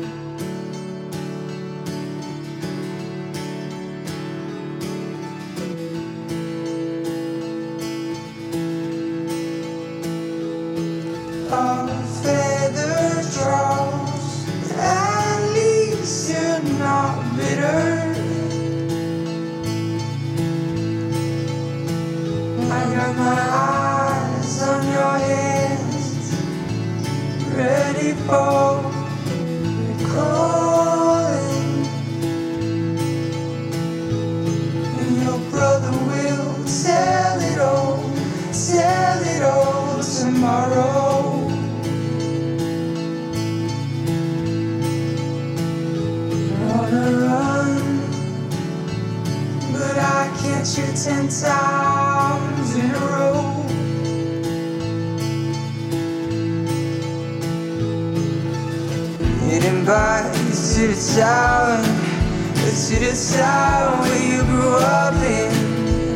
Our feather draws, at least you're not bitter. I got my eyes on your hands, ready for the calling. And your brother will tell it all tomorrow. Wanna run, but I catch you 10 times in a row. Heading back to the town where you grew up in.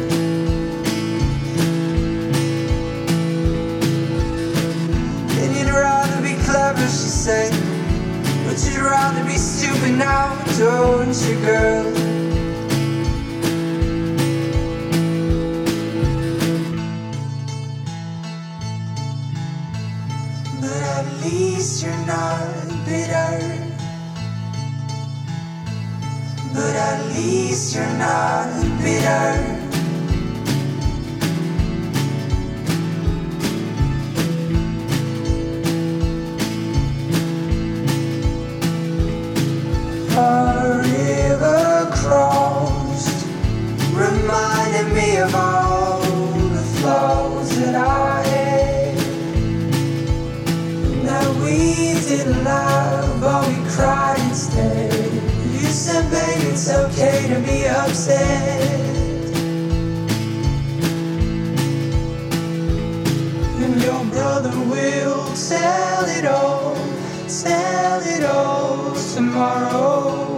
And you'd rather be clever, she said, but you'd rather be stupid now, don't you, girl? But at least you're not bitter. But at least you're not bitter. A river crossed, reminding me of all the flaws that I had, that we didn't love, but we cried instead. You said, baby, it's okay to be upset. And your brother will tell it all tomorrow.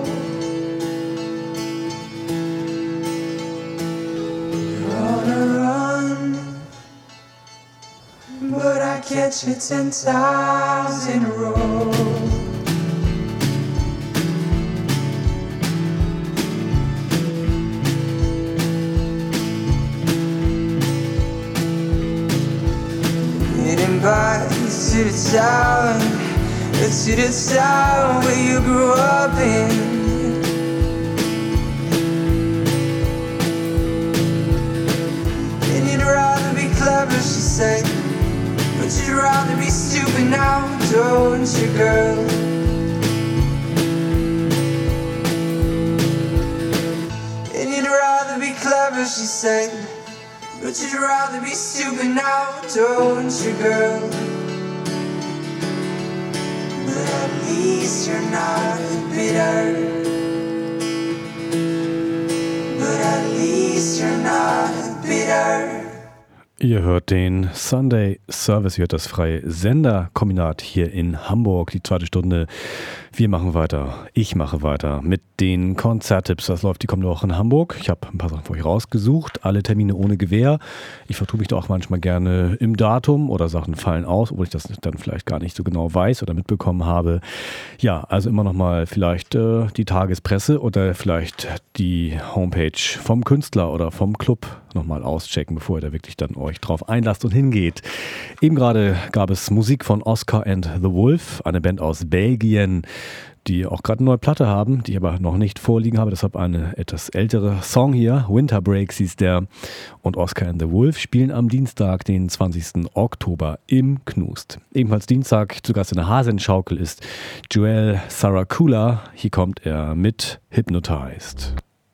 You're on a run, but I catch you 10 times in a row. Heading back to the town where you grew up in. And you'd rather be clever, she said, but you'd rather be stupid now, don't you, girl? And you'd rather be clever, she said, but you'd rather be stupid now, don't you, girl? But at least you're not bitter. But at least you're not bitter. Ihr hört den Sunday Service, ihr hört das freie Senderkombinat hier in Hamburg, die zweite Stunde. Wir machen weiter, ich mache weiter mit den Konzerttipps. Das läuft die kommende Woche in Hamburg. Ich habe ein paar Sachen für euch rausgesucht, alle Termine ohne Gewähr. Ich vertue mich da auch manchmal gerne im Datum oder Sachen fallen aus, obwohl ich das dann vielleicht gar nicht so genau weiß oder mitbekommen habe. Ja, also immer nochmal vielleicht die Tagespresse oder vielleicht die Homepage vom Künstler oder vom Club nochmal auschecken, bevor ihr da wirklich dann euch drauf einlasst und hingeht. Eben gerade gab es Musik von Oscar and the Wolf, eine Band aus Belgien, die auch gerade eine neue Platte haben, die ich aber noch nicht vorliegen habe. Deshalb eine etwas ältere Song hier. Winter Breaks hieß der. Und Oscar and the Wolf spielen am Dienstag, den 20. Oktober im Knust. Ebenfalls Dienstag zu Gast in der Hasenschaukel ist Joel Saracula. Hier kommt er mit Hypnotized.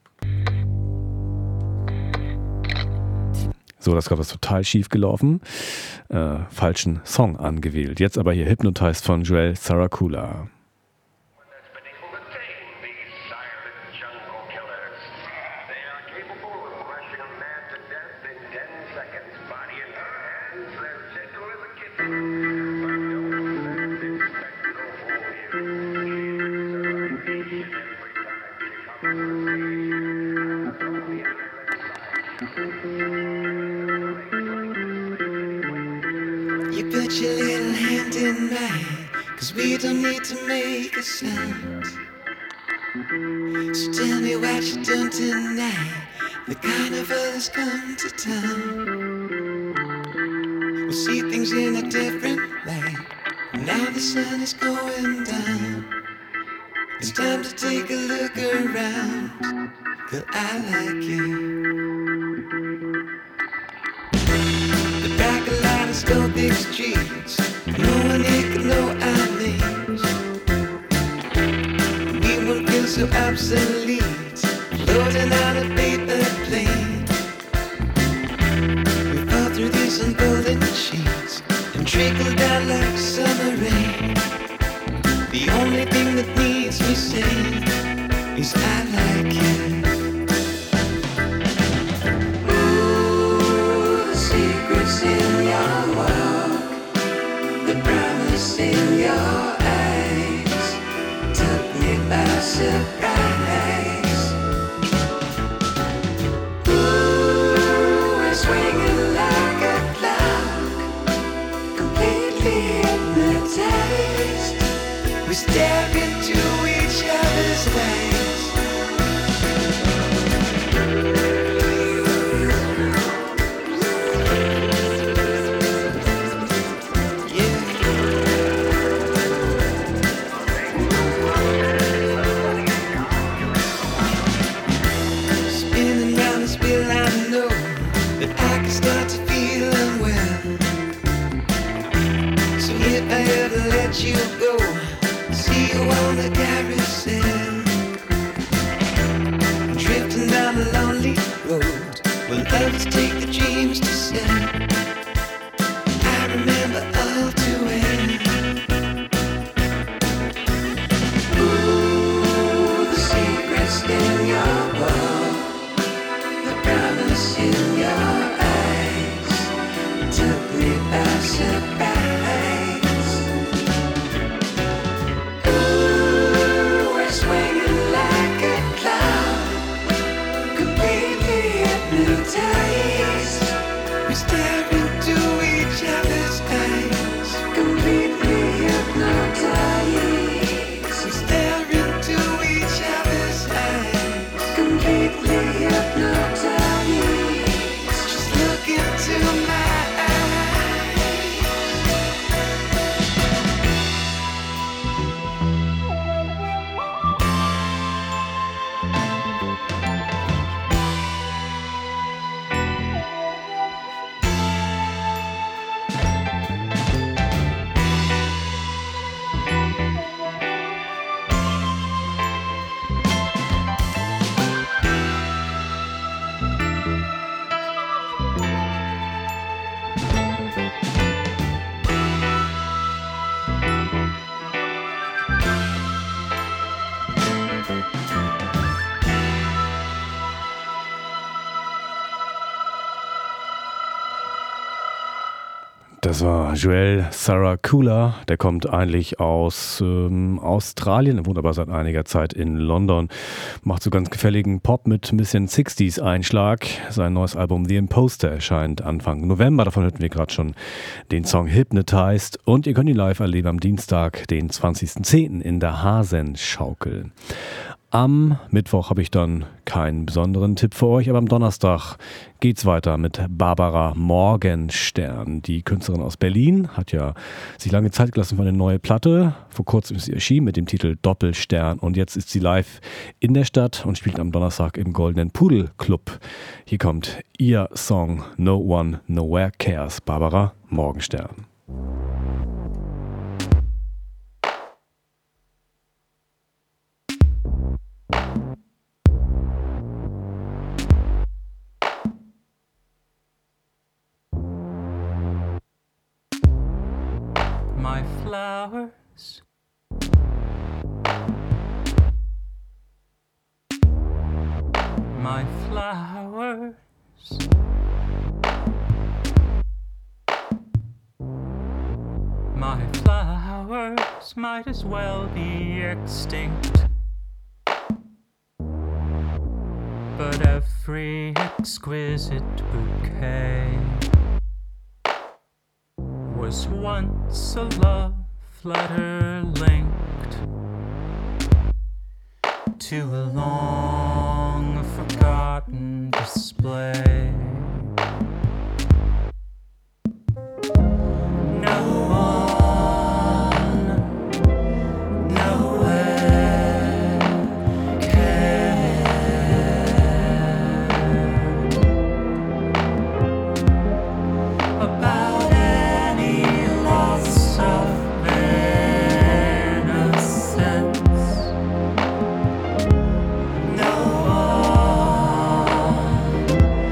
So, das ist gerade total schief gelaufen. Falschen Song angewählt. Jetzt aber hier Hypnotized von Joel Saracula. You put your little hand in mine, 'cause we don't need to make a sound. So tell me what you done tonight. The carnival has come to town. We'll see things in a different light. Now the sun is going down. It's time to take a look around. 'Cause I like you. The back of line is no big streets. No one here can know our names. We won't feel so obsolete, floating on a paper plane. We fall through these unfolding sheets and trickle down like summer rain. The only thing that needs me saying is I like you. Ooh, the secrets in your walk, the promise in your eyes took me by surprise. Ooh, we're swinging like a clock, completely hypnotized. We stare into each other's eyes. Yeah. Spinning round this wheel, I know that I can start to feel unwell. So if I ever let you go, see you on the carousel, drifting down the lonely road. Will lovers take the dreams to sell? I remember all too well. Ooh, the secrets in your walk, the promise in your eyes took me by surprise. Swinging like a cloud, completely hypnotized. We stare into each other's eyes, completely hypnotized. We stare into each other's eyes, completely hypnotized. Just look into my Das war Joel Saracula, der kommt eigentlich aus Australien, wohnt aber seit einiger Zeit in London, macht so ganz gefälligen Pop mit ein bisschen 60s-Einschlag. Sein neues Album The Imposter erscheint Anfang November, davon hörten wir gerade schon den Song Hypnotized und ihr könnt ihn live erleben am Dienstag, den 20.10. in der Hasenschaukel. Am Mittwoch habe ich dann keinen besonderen Tipp für euch, aber am Donnerstag geht's weiter mit Barbara Morgenstern. Die Künstlerin aus Berlin hat ja sich lange Zeit gelassen für eine neue Platte. Vor kurzem ist sie erschienen mit dem Titel Doppelstern und jetzt ist sie live in der Stadt und spielt am Donnerstag im Goldenen Pudel Club. Hier kommt ihr Song No One Nowhere Cares, Barbara Morgenstern. My flowers, my flowers, my flowers might as well be extinct, but every exquisite bouquet was once a love letter linked to a long forgotten display. No one, nowhere cared about any loss of innocence. No one,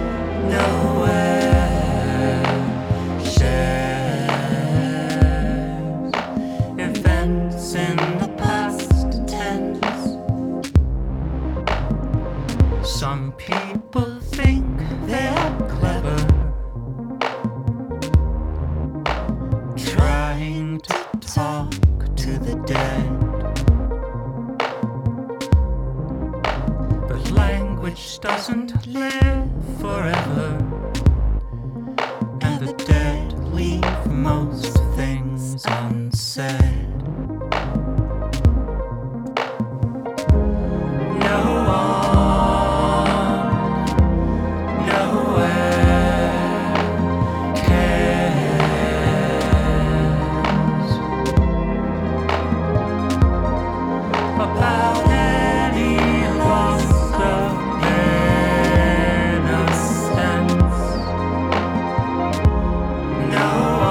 nowhere shares events in the past tense. Some people think they're clever, trying to talk to the dead. But language doesn't live forever, and the dead leave most things unsaid. No one, nowhere cares about any loss of innocence. No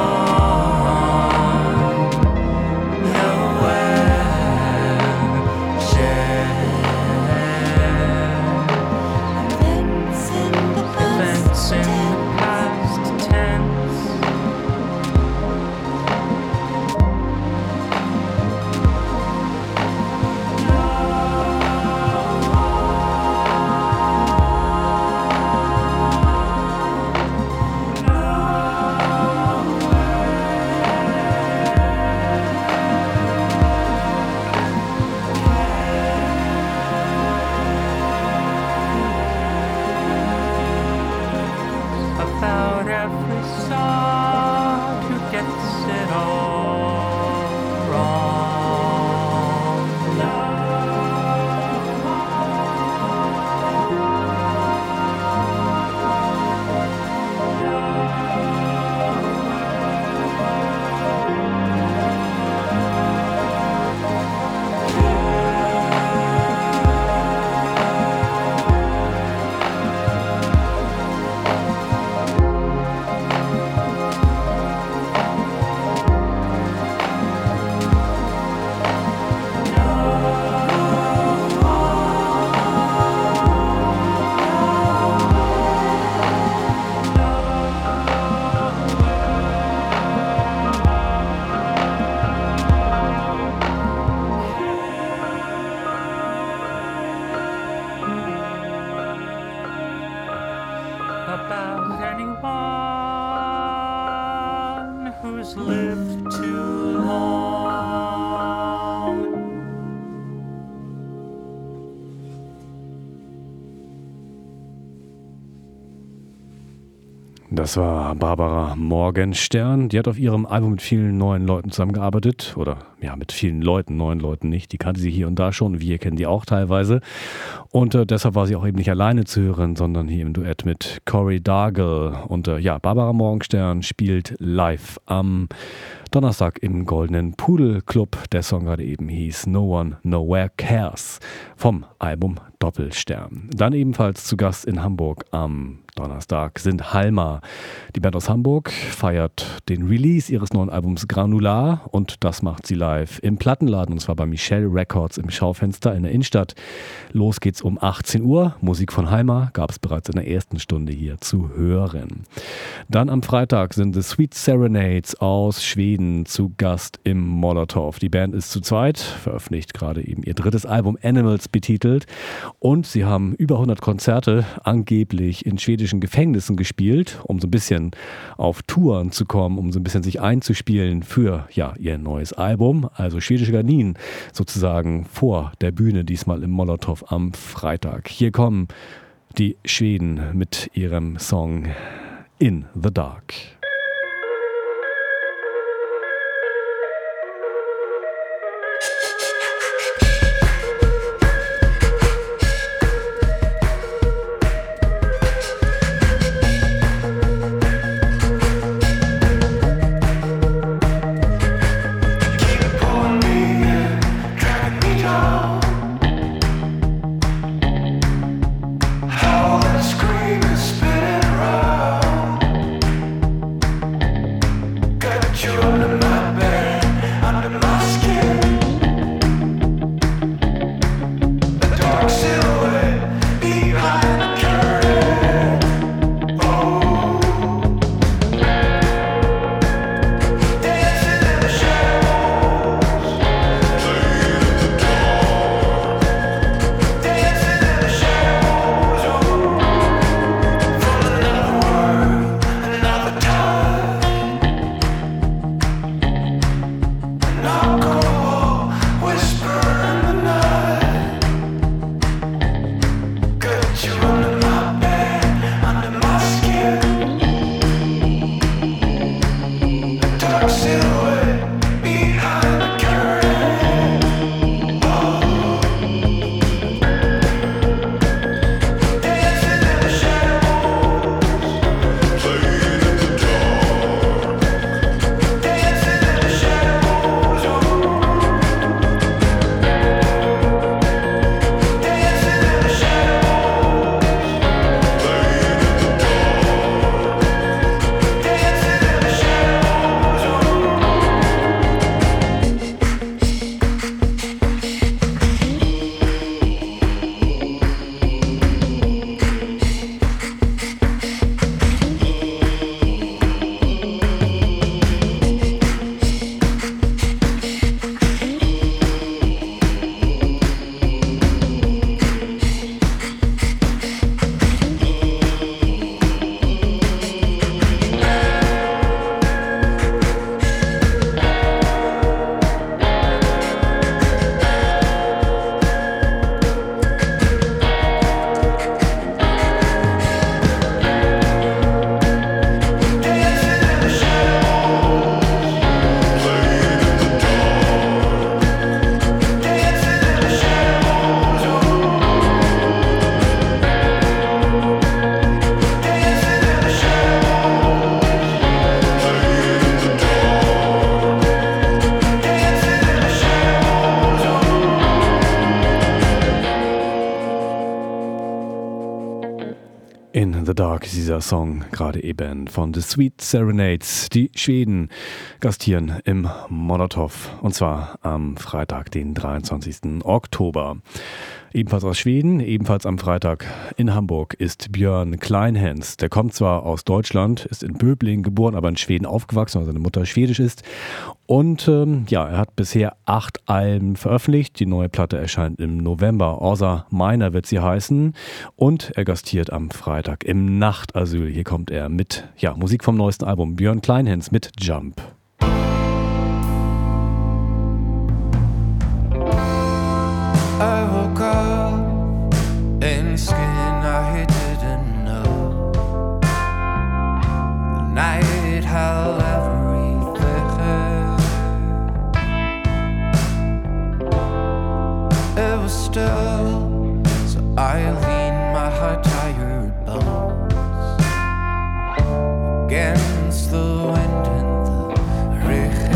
one, nowhere shares events in the past tense. About every song who gets it all wrong. About anyone who's lived too long. Das war Barbara Morgenstern. Die hat auf ihrem Album mit vielen neuen Leuten zusammengearbeitet. Oder ja, mit vielen Leuten, neuen Leuten nicht. Die kannte sie hier und da schon. Wir kennen die auch teilweise. Und deshalb war sie auch eben nicht alleine zu hören, sondern hier im Duett mit Corey Dargle. Und ja, Barbara Morgenstern spielt live am Donnerstag im Goldenen Pudel Club. Der Song gerade eben hieß No One Nowhere Cares vom Album Doppelstern. Dann ebenfalls zu Gast in Hamburg am Donnerstag sind Halma. Die Band aus Hamburg feiert den Release ihres neuen Albums Granular und das macht sie live im Plattenladen und zwar bei Michelle Records im Schaufenster in der Innenstadt. Los geht's um 18 Uhr. Musik von Halma gab es bereits in der ersten Stunde hier zu hören. Dann am Freitag sind The Sweet Serenades aus Schweden zu Gast im Molotow. Die Band ist zu zweit, veröffentlicht gerade eben ihr drittes Album Animals betitelt und sie haben über 100 Konzerte angeblich in schwedischen Gefängnissen gespielt, um so ein bisschen auf Touren zu kommen, um so ein bisschen sich einzuspielen für ja, ihr neues Album. Also schwedische Gardinen sozusagen vor der Bühne, diesmal im Molotow am Freitag. Hier kommen die Schweden mit ihrem Song In the Dark. In the Dark ist dieser Song gerade eben von The Sweet Serenades. Die Schweden gastieren im Molotov und zwar am Freitag, den 23. Oktober. Ebenfalls aus Schweden, ebenfalls am Freitag in Hamburg ist Björn Kleinhans. Der kommt zwar aus Deutschland, ist in Böblingen geboren, aber in Schweden aufgewachsen, weil seine Mutter schwedisch ist. Und er hat bisher 8 Alben veröffentlicht. Die neue Platte erscheint im November. Orsa Miner wird sie heißen. Und er gastiert am Freitag im Nachtasyl. Hier kommt er mit Musik vom neuesten Album. Björn Kleinhans mit Jump. I woke up in skin I didn't know. The night held everything. It was still, so I leaned my tired bones against the wind and the rain.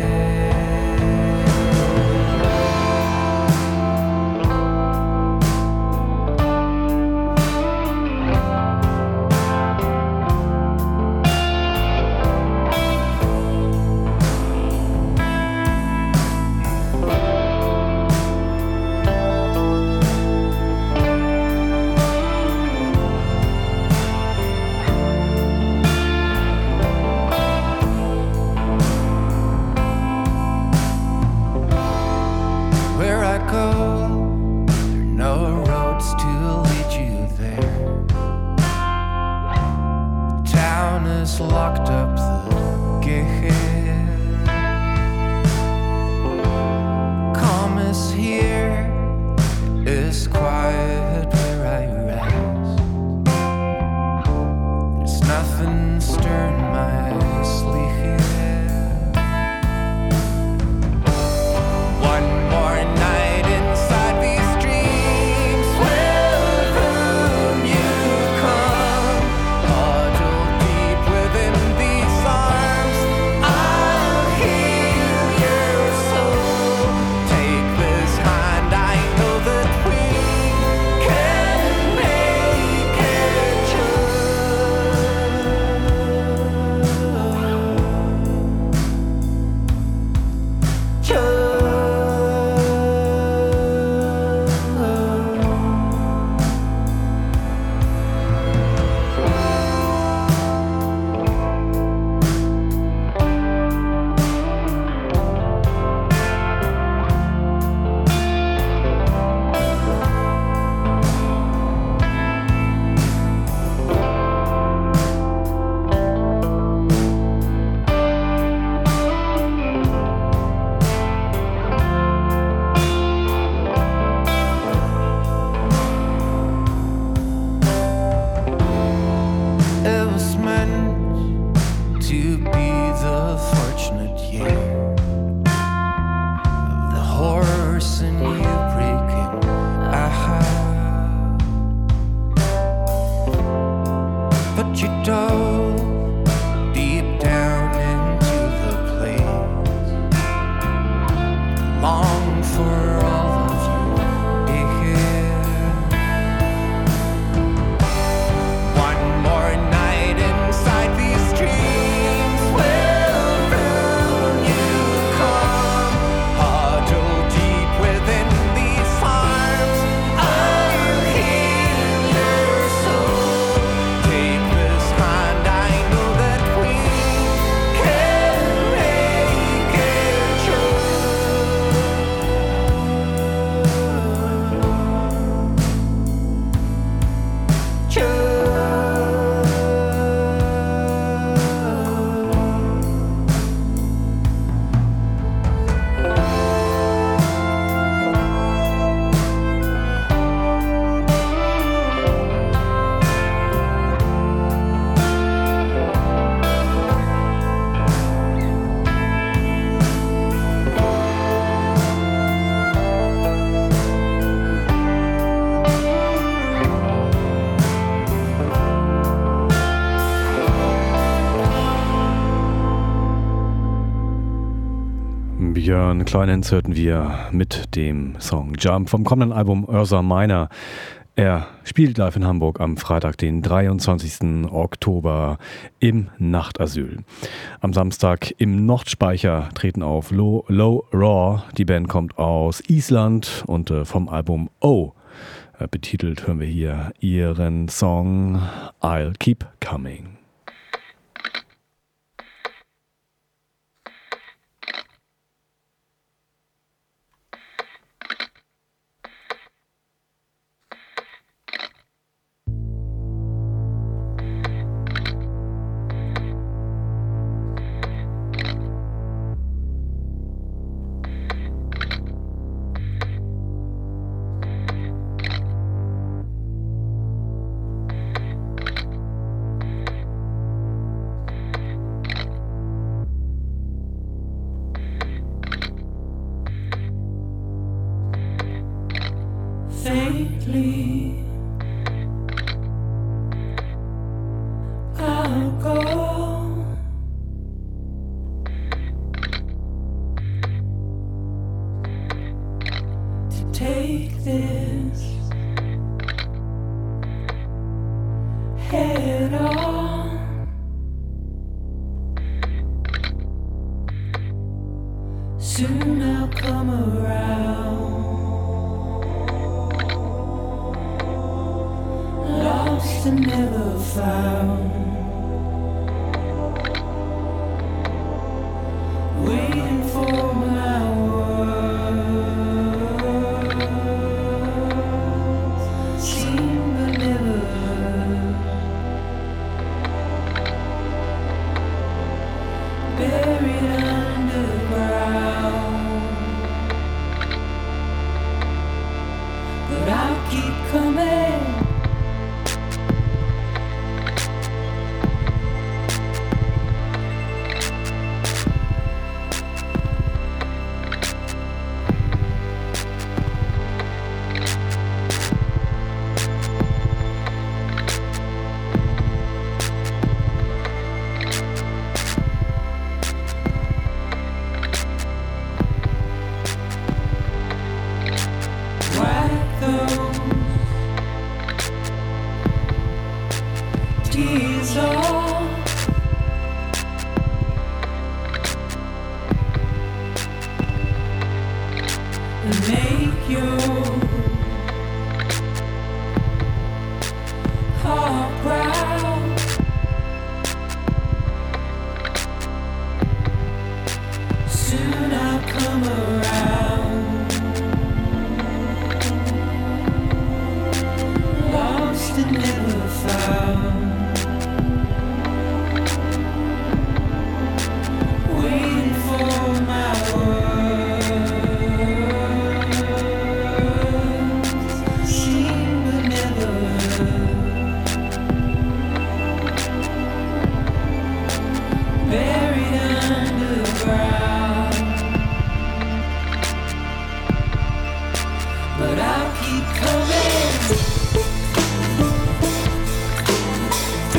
Locked up the gate. Calm is here, is quiet where I rest. There's nothing stirring my sleep here. One more night inside these dreams will room you come. Huddle deep within these arms, I'll heal your soul. Take this hand, I know that we can make it true. It was meant to be the fortunate year of the horse and you breaking a heart. But you dove deep down into the place, long for all of you to hear. One more night inside these dreams will ruin you. Come, huddle deep within these arms, I'll heal your soul. Take this hand, I know that we can make it true. Björn Kleinhans hörten wir mit dem Song Jump vom kommenden Album Orsa Miner Er spielt live in Hamburg am Freitag, den 23. Oktober im Nachtasyl. Am Samstag im Nordspeicher treten auf Low Raw. Die Band kommt aus Island und vom Album O betitelt hören wir hier ihren Song I'll Keep Coming. Faintly, I'll go to take this head on. Soon I'll come around. Lost and never found, waiting for my words, seen but never heard, buried underground, but I'll keep coming. Tears off and make your heart proud. Soon I'll come around. Lost and never found. Waiting for my words, seen but never heard, buried underground, but I'll keep coming.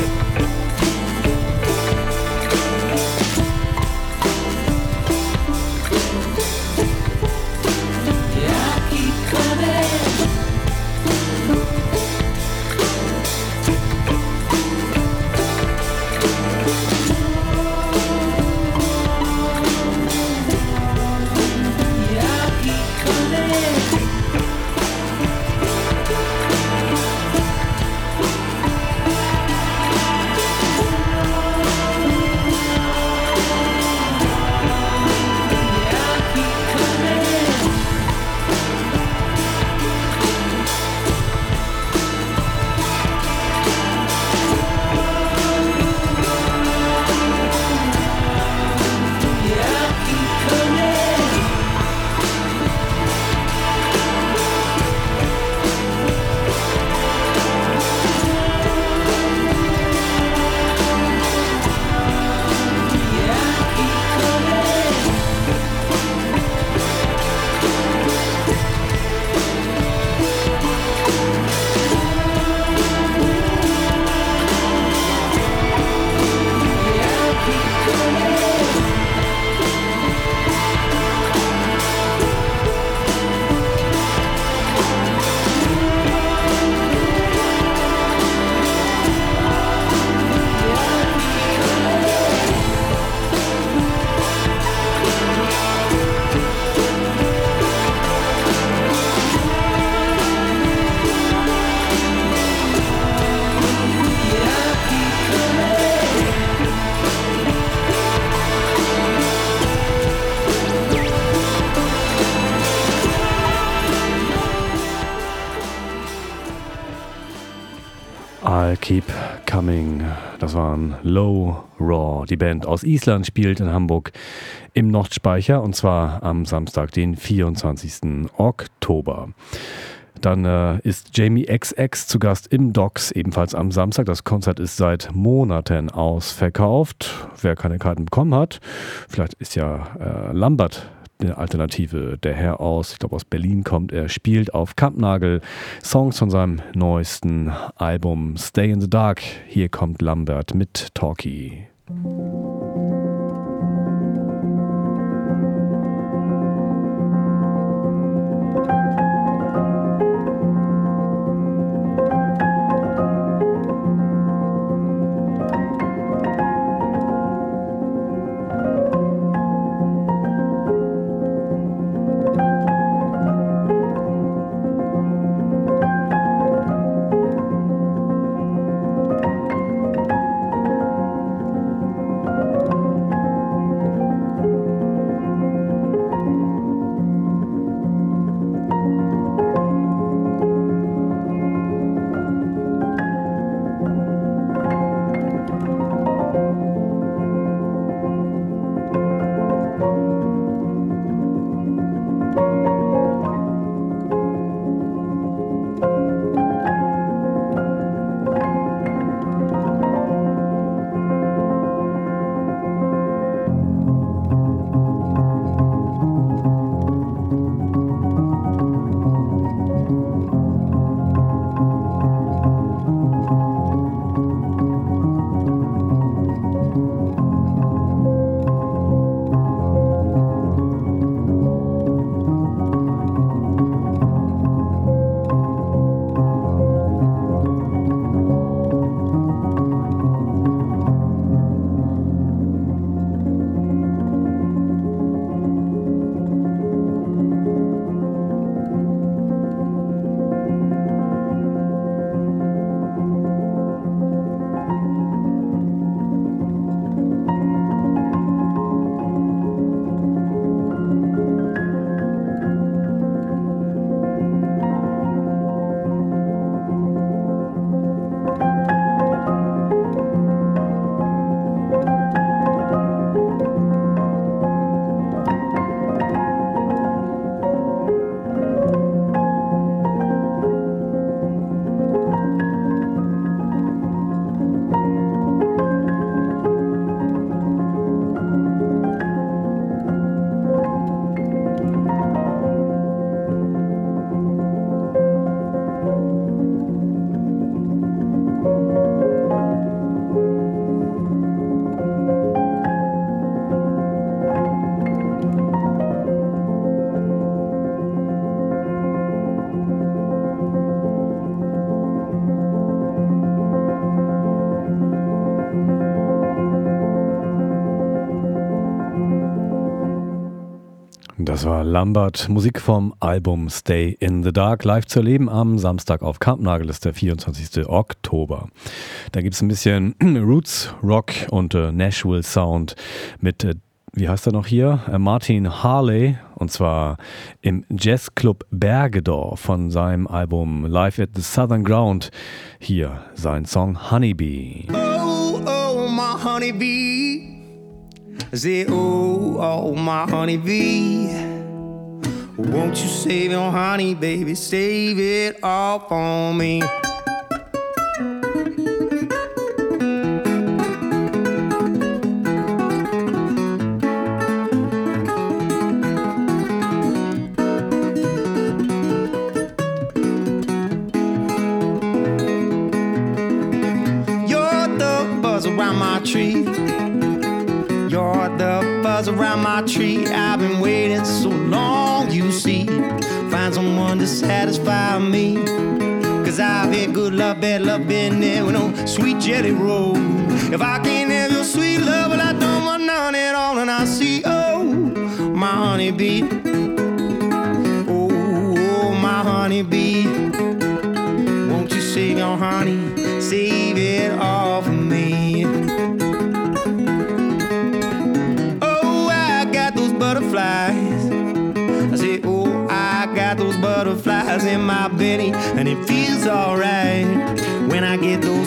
I'll Keep Coming. Das waren Low Raw. Die Band aus Island spielt in Hamburg im Nordspeicher und zwar am Samstag, den 24. Oktober. Dann ist Jamie XX zu Gast im Docks, ebenfalls am Samstag. Das Konzert ist seit Monaten ausverkauft. Wer keine Karten bekommen hat, vielleicht ist ja Lambert eine Alternative. Der Herr aus, ich glaube aus Berlin kommt, er spielt auf Kampnagel Songs von seinem neuesten Album Stay in the Dark. Hier kommt Lambert mit Talkie. Das war Lambert, Musik vom Album Stay in the Dark, live zu erleben am Samstag auf Kampnagel, das ist der 24. Oktober. Da gibt es ein bisschen Roots, Rock und Nashville Sound mit, wie heißt er noch hier? Martin Harley, und zwar im Jazzclub Bergedorf von seinem Album Live at the Southern Ground. Hier sein Song Honeybee. Oh, oh, my honeybee. I say, oh, oh, my honeybee. Won't you save your honey, baby? Save it all for me. You're the buzz around my tree. You're the buzz around my tree. I've been waiting so long, you see. Find someone to satisfy me. Cause I've had good love, bad love, been there with no sweet jelly roll. If I can't have your sweet love, well, I don't want none at all. And I see, oh, my honeybee. Oh, oh, my honeybee. Won't you save your honey? Save it all for me. Butterflies. I say, oh, I got those butterflies in my belly, and it feels alright when I get those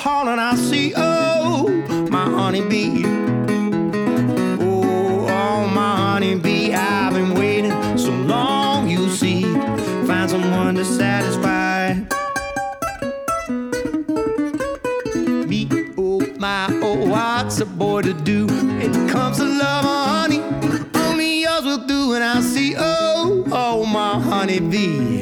hall and I see, oh, my honeybee. Oh, my honeybee, I've been waiting so long, you see. Find someone to satisfy me. Oh, my, oh, what's a boy to do? It comes to love, honey. Only yours will do, and I see, oh, my honeybee.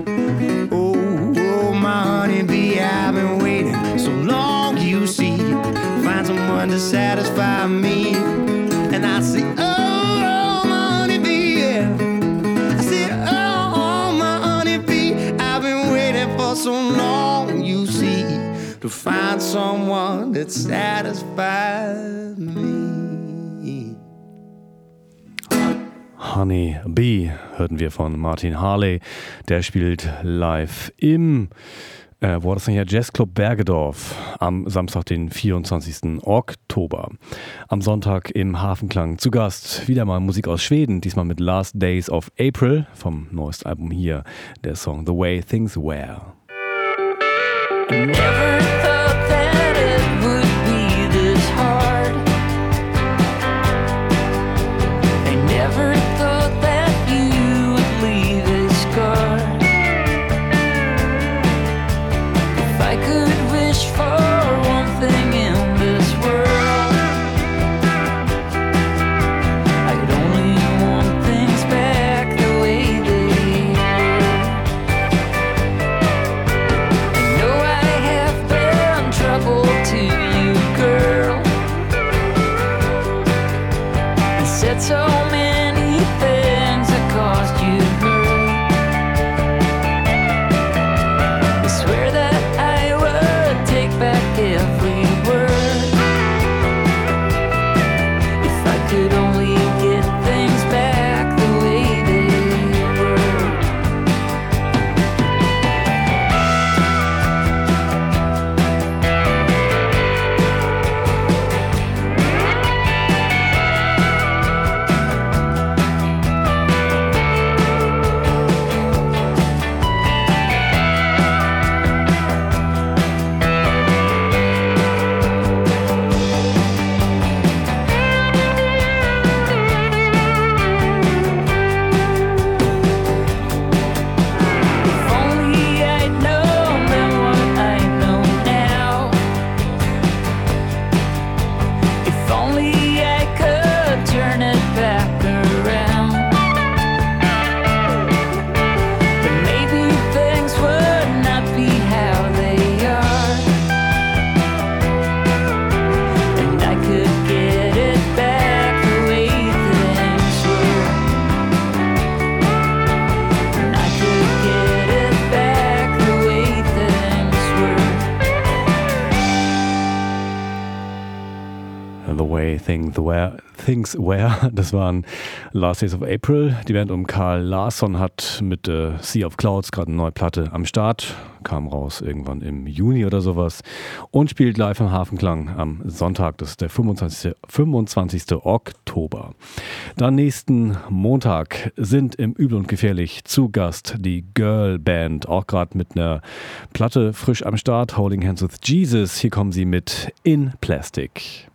Oh, my honeybee, I've been waiting so long, you see. Find someone to satisfy me. And I see, oh, my honeybee, yeah. I see, oh, my honeybee, I've been waiting for so long, you see, to find someone that satisfies me. Honey Bee hörten wir von Martin Harley. Der spielt live im wo war das denn hier? Jazzclub Bergedorf am Samstag, den 24. Oktober. Am Sonntag im Hafenklang zu Gast wieder mal Musik aus Schweden, diesmal mit Last Days of April vom neuesten Album hier, der Song The Way Things Were. Never thought that it would be this hard. I never thought that you would leave a scar. If I could wish for one thing in this world, I'd only want things back the way they were. I know I have been trouble to you, girl. I said so many things that caused you hurt. I swear that I would take back every word if I could only get things back the way they were. If only I'd known then what I know now. If only I could turn it back around. Then maybe things would not be how they are, and I could get it back the way things were. And I could get it back the way things were. The Way Things Were, das waren Last Days of April. Die Band um Carl Larsson hat mit Sea of Clouds gerade eine neue Platte am Start. Kam raus irgendwann im Juni oder sowas. Und spielt live im Hafenklang am Sonntag, das ist der 25. Oktober. Dann nächsten Montag sind im Übel und Gefährlich zu Gast die Girl Band. Auch gerade mit einer Platte frisch am Start. Holding Hands with Jesus. Hier kommen sie mit In Plastic.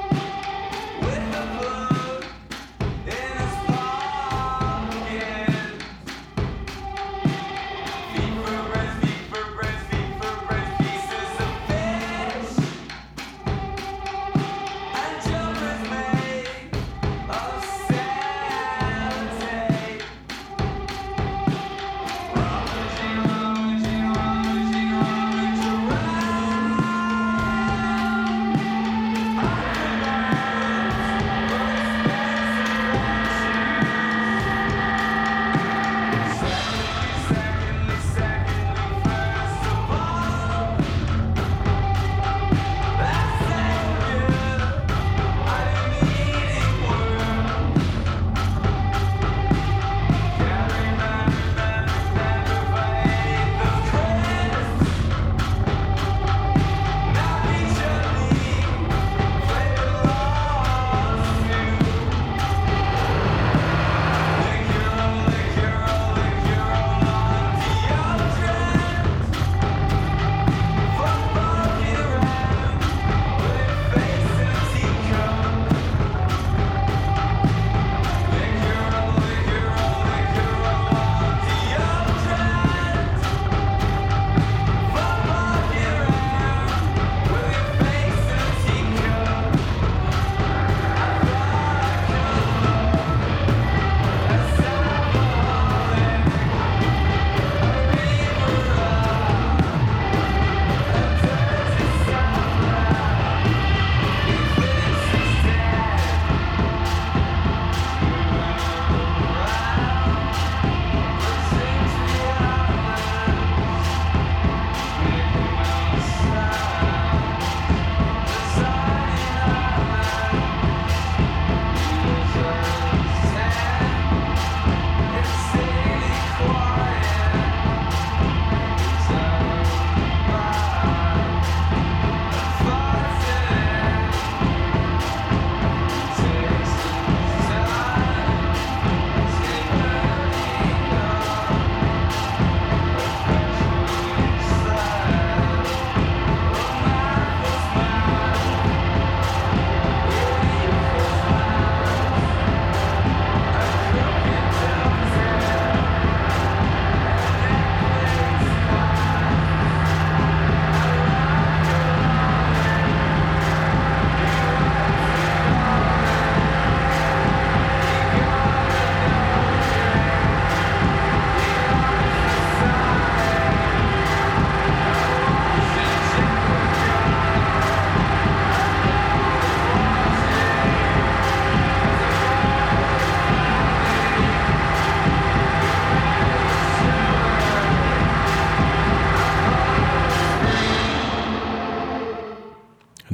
With a book in his pocket.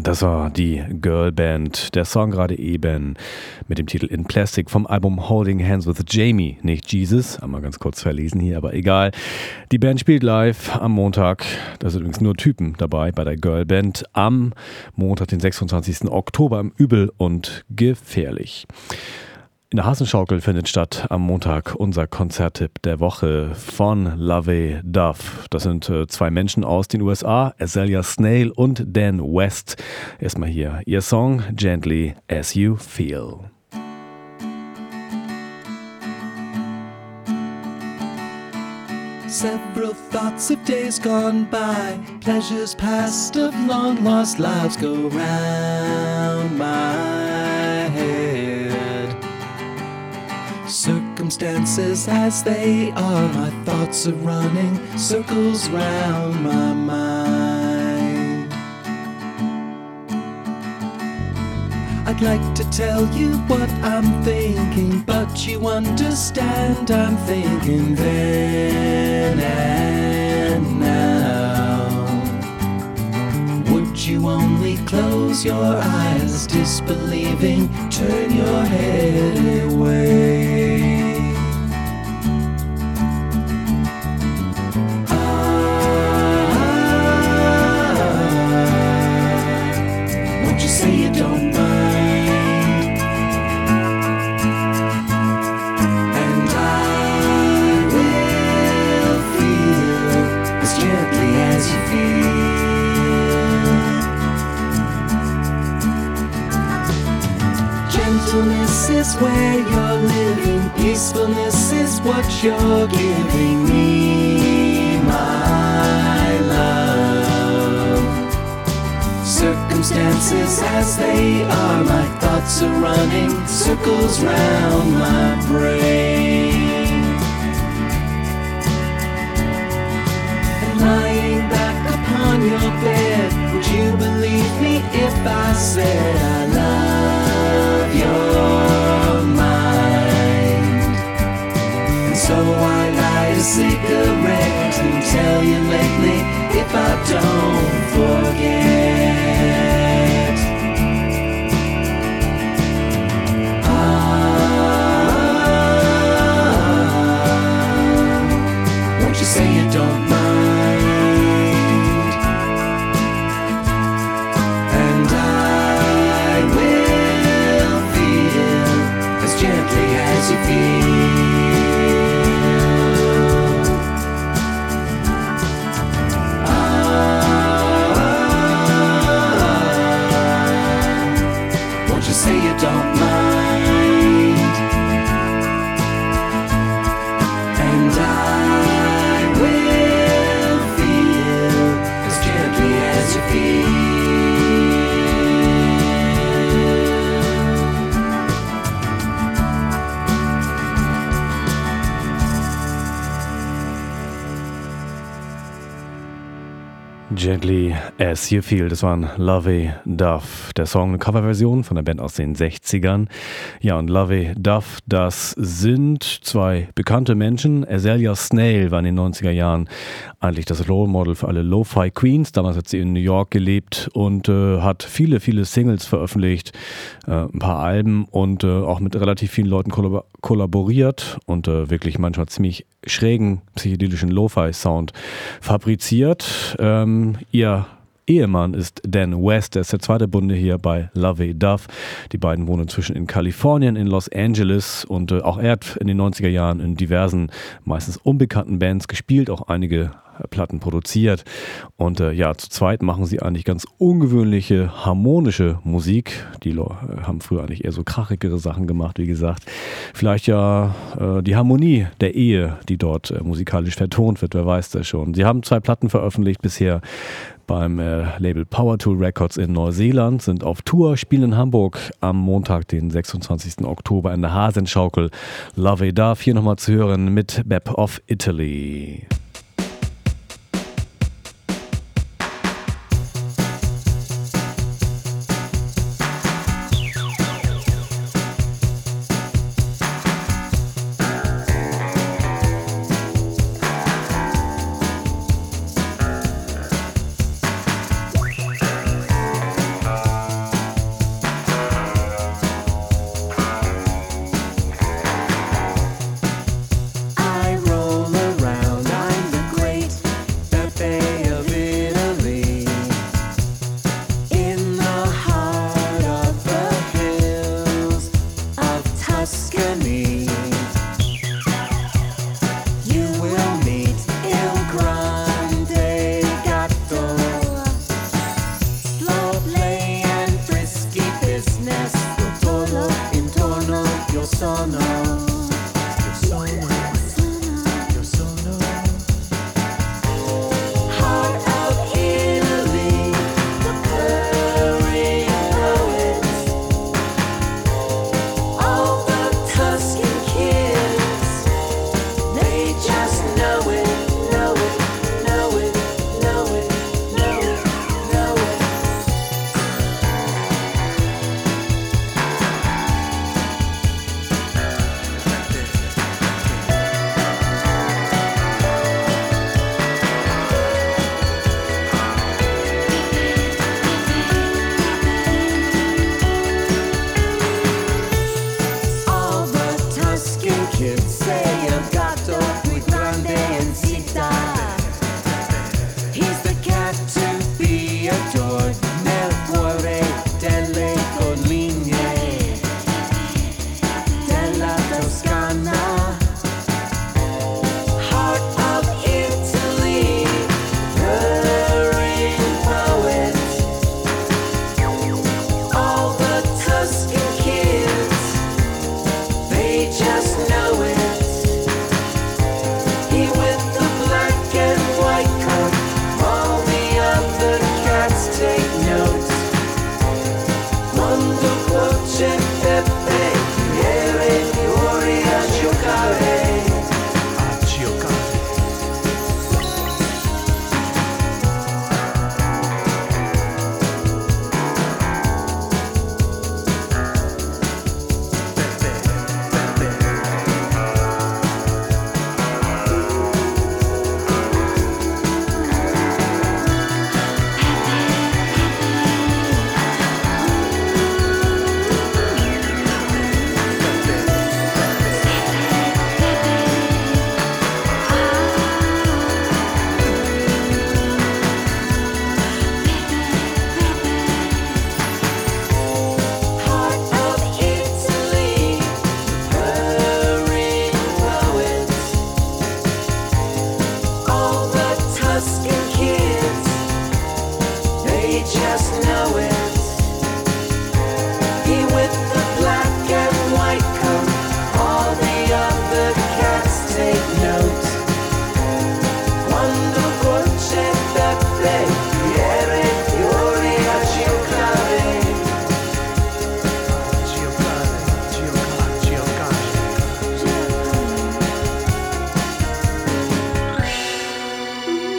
Das war die Girlband, der Song gerade eben mit dem Titel In Plastic vom Album Holding Hands with Jamie, nicht Jesus, einmal ganz kurz verlesen hier, aber egal. Die Band spielt live am Montag, da sind übrigens nur Typen dabei bei der Girlband, am Montag, den 26. Oktober im Übel und Gefährlich. In der Hasenschaukel findet statt am Montag unser Konzerttipp der Woche von Lovey Dove. Das sind zwei Menschen aus den USA, Azalea Snail und Dan West. Erstmal hier ihr Song Gently As You Feel. Several thoughts of days gone by, pleasures past of long lost lives go round my head. Circumstances as they are, my thoughts are running circles round my mind. I'd like to tell you what I'm thinking, but you understand I'm thinking then and now. Would you only close your eyes, disbelieving, turn your head away? Won't you say you don't mind? And I will feel as gently as you feel. Gentleness is where you're living, peacefulness is what you're giving me, my love. Circumstances as they are, my thoughts are running circles round my brain. And lying back upon your bed, would you believe me if I said I love your mind? And so I light a cigarette and tell you lately if I don't forget. Won't you say you don't mind? And I will feel as gently as you feel. Won't you say you don't mind? And I will feel as gently as you feel. Gently As You Feel, das waren Lovey Dove. Der Song, eine Coverversion von der Band aus den 60ern. Ja, und Lovey Dove, das sind zwei bekannte Menschen. Azalea Snail war in den 90er Jahren eigentlich das Role Model für alle Lo-Fi Queens. Damals hat sie in New York gelebt und hat viele Singles veröffentlicht, ein paar Alben und auch mit relativ vielen Leuten kollaboriert und wirklich manchmal ziemlich schrägen psychedelischen Lo-Fi-Sound fabriziert. Ihr Ehemann ist Dan West, der ist der zweite Bunde hier bei Lovey Dove. Die beiden wohnen inzwischen in Kalifornien, in Los Angeles und auch er hat in den 90er Jahren in diversen, meistens unbekannten Bands gespielt, auch einige Platten produziert und ja, zu zweit machen sie eigentlich ganz ungewöhnliche, harmonische Musik. Die haben früher eigentlich eher so krachigere Sachen gemacht, wie gesagt. Vielleicht ja die Harmonie der Ehe, die dort musikalisch vertont wird, wer weiß das schon. Sie haben 2 Platten veröffentlicht bisher beim Label Power Tool Records in Neuseeland, sind auf Tour, spielen in Hamburg am Montag, den 26. Oktober in der Hasenschaukel. Lovey Dove hier nochmal zu hören mit Map of Italy.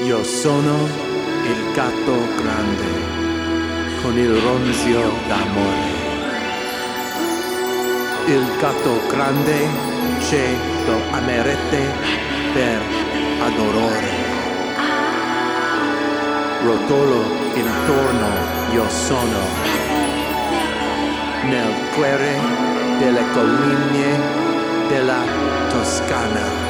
Io sono il gatto grande con il ronzio d'amore. Il gatto grande ce lo amerete per adorare. Rotolo intorno io sono nel cuore delle colline della Toscana.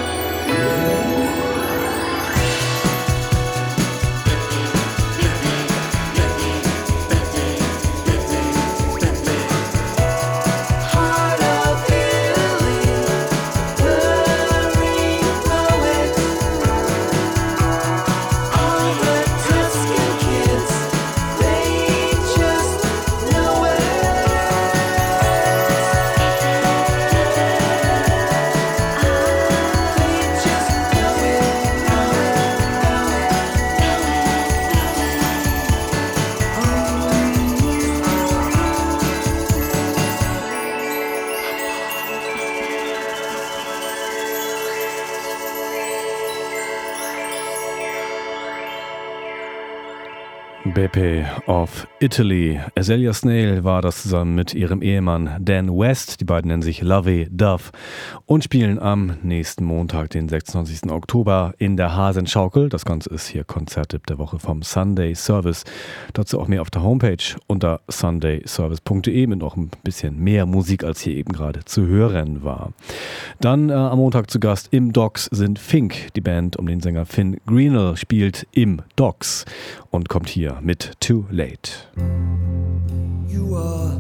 Beppe of Italy. Azalea Snail war das zusammen mit ihrem Ehemann Dan West. Die beiden nennen sich Lovey Dove und spielen am nächsten Montag, den 26. Oktober in der Hasenschaukel. Das Ganze ist hier Konzerttipp der Woche vom Sunday Service. Dazu auch mehr auf der Homepage unter sundayservice.de mit noch ein bisschen mehr Musik, als hier eben gerade zu hören war. Dann am Montag zu Gast im Docks sind Fink. Die Band um den Sänger Finn Greenell spielt im Docks und kommt hier mit Too Late. You are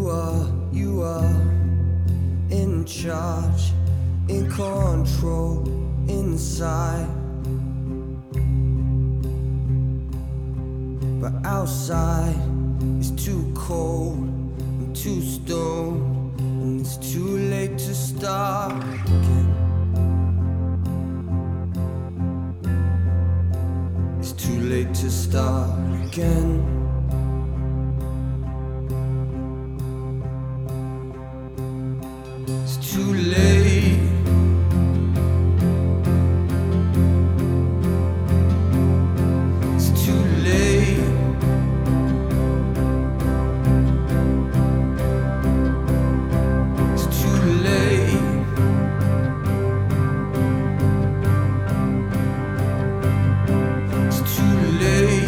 in charge, in control, inside. But outside is too cold, I'm too stoned, and it's too late to start again. It's too late to start again. It's too late. It's too late. It's too late. It's too late.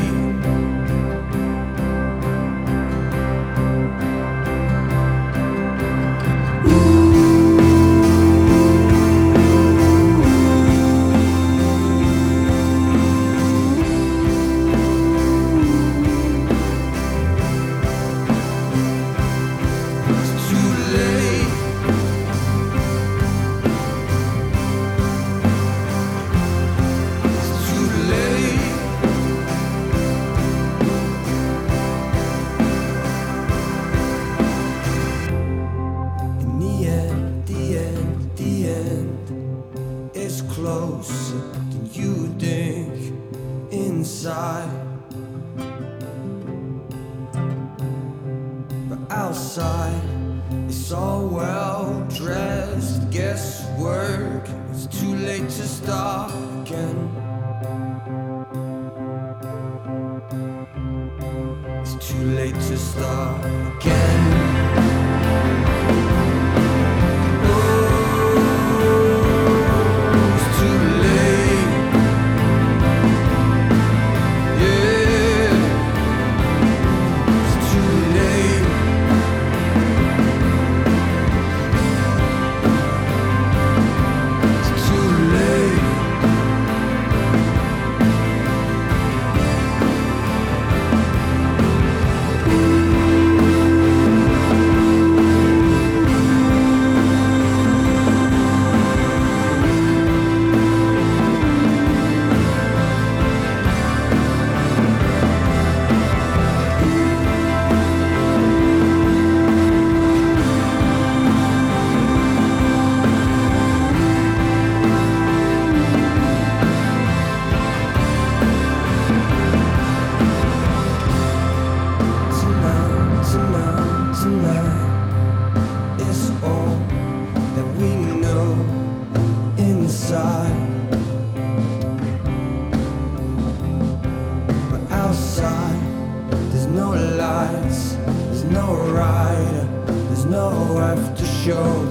lights. There's no ride, there's no after show.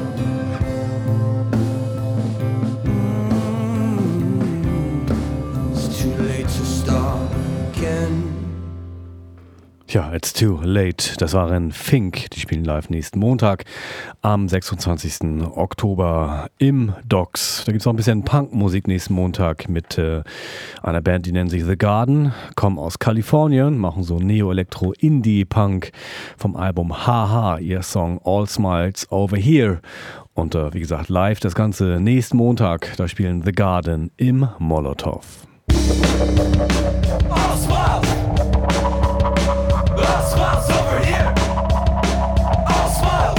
It's too late to start again. Tja, It's Too Late. Das waren Fink. Die spielen live nächsten Montag am 26. Oktober im Docks. Da gibt es auch ein bisschen Punkmusik nächsten Montag mit einer Band, die nennt sich The Garden. Kommen aus Kalifornien, machen so Neo-Elektro-Indie-Punk vom Album Haha, ihr Song All Smiles Over Here. Und wie gesagt, live das Ganze nächsten Montag. Da spielen The Garden im Molotow. All smiles. All smiles over here. All smiles.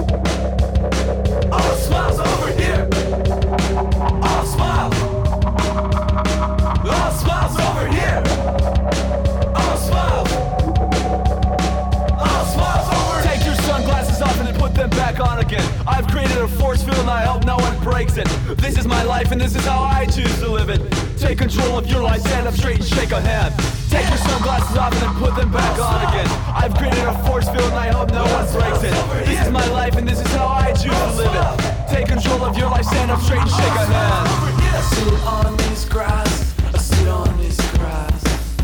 All smiles over here. All smiles. All smiles over here. All smiles. All smiles over. Take your sunglasses off and then put them back on again. I've created a force field and I hope no one breaks it. This is my life and this is how I choose to live it. Take control of your life, stand up straight and shake a hand. Take your sunglasses off and then put them back on again. I've created a force field and I hope no one breaks it. This is my life and this is how I choose to live it. Take control of your life, stand up straight and shake a hand. I sit on this grass, I sit on this grass.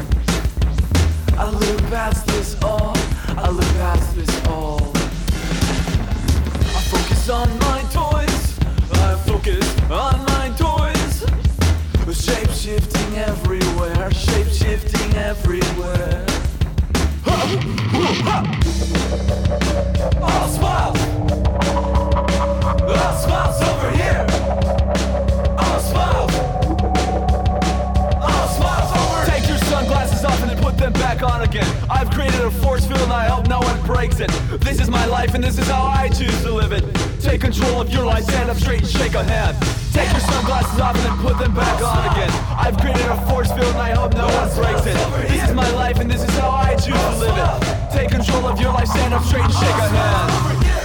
I look past this all, I look past this all. I focus on my toys, I focus on my toys. Shape-shifting everywhere, shape-shifting everywhere. All smiles. All smiles over here. All smiles. All smiles over. Take your sunglasses off and then put them back on again. I've created a force field and I hope no one breaks it. This is my life and this is how I choose to live it. Take control of your life, stand up straight and shake a hand. Take your sunglasses off and then put them back on again. I've created a force field and I hope no one breaks it. This is my life and this is how I choose to live it. Take control of your life, stand up straight and shake a hand.